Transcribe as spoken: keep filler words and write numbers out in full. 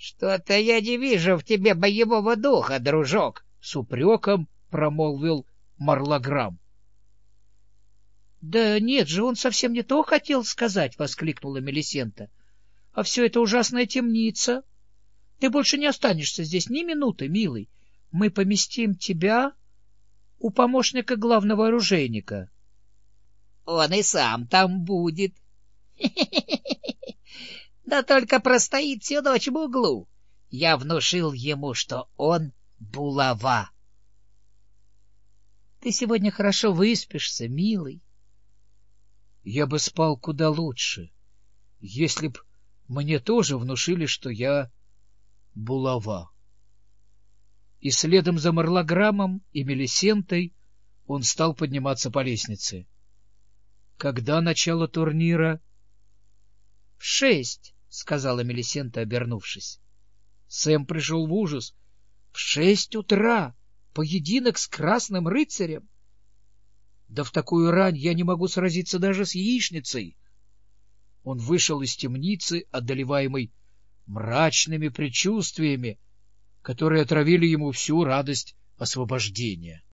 Что-то я не вижу в тебе боевого духа, дружок, — с упреком промолвил Марлограмм. — Да нет же, он совсем не то хотел сказать, — воскликнула Мелисента. — А все это ужасная темница. Ты больше не останешься здесь ни минуты, милый. Мы поместим тебя у помощника главного оружейника. — Он и сам там будет. Да только простоит всю ночь в углу. Я внушил ему, что он булава. — Ты сегодня хорошо выспишься, милый. — Я бы спал куда лучше, если б мне тоже внушили, что я булава. И следом за Марлограммом и Мелисентой он стал подниматься по лестнице. — Когда начало турнира? — В шесть, — сказала Мелисента, обернувшись. Сэм пришел в ужас. — В шесть утра! Поединок с Красным Рыцарем? Да в такую рань я не могу сразиться даже с яичницей. Он вышел из темницы, одолеваемый мрачными предчувствиями, которые отравили ему всю радость освобождения.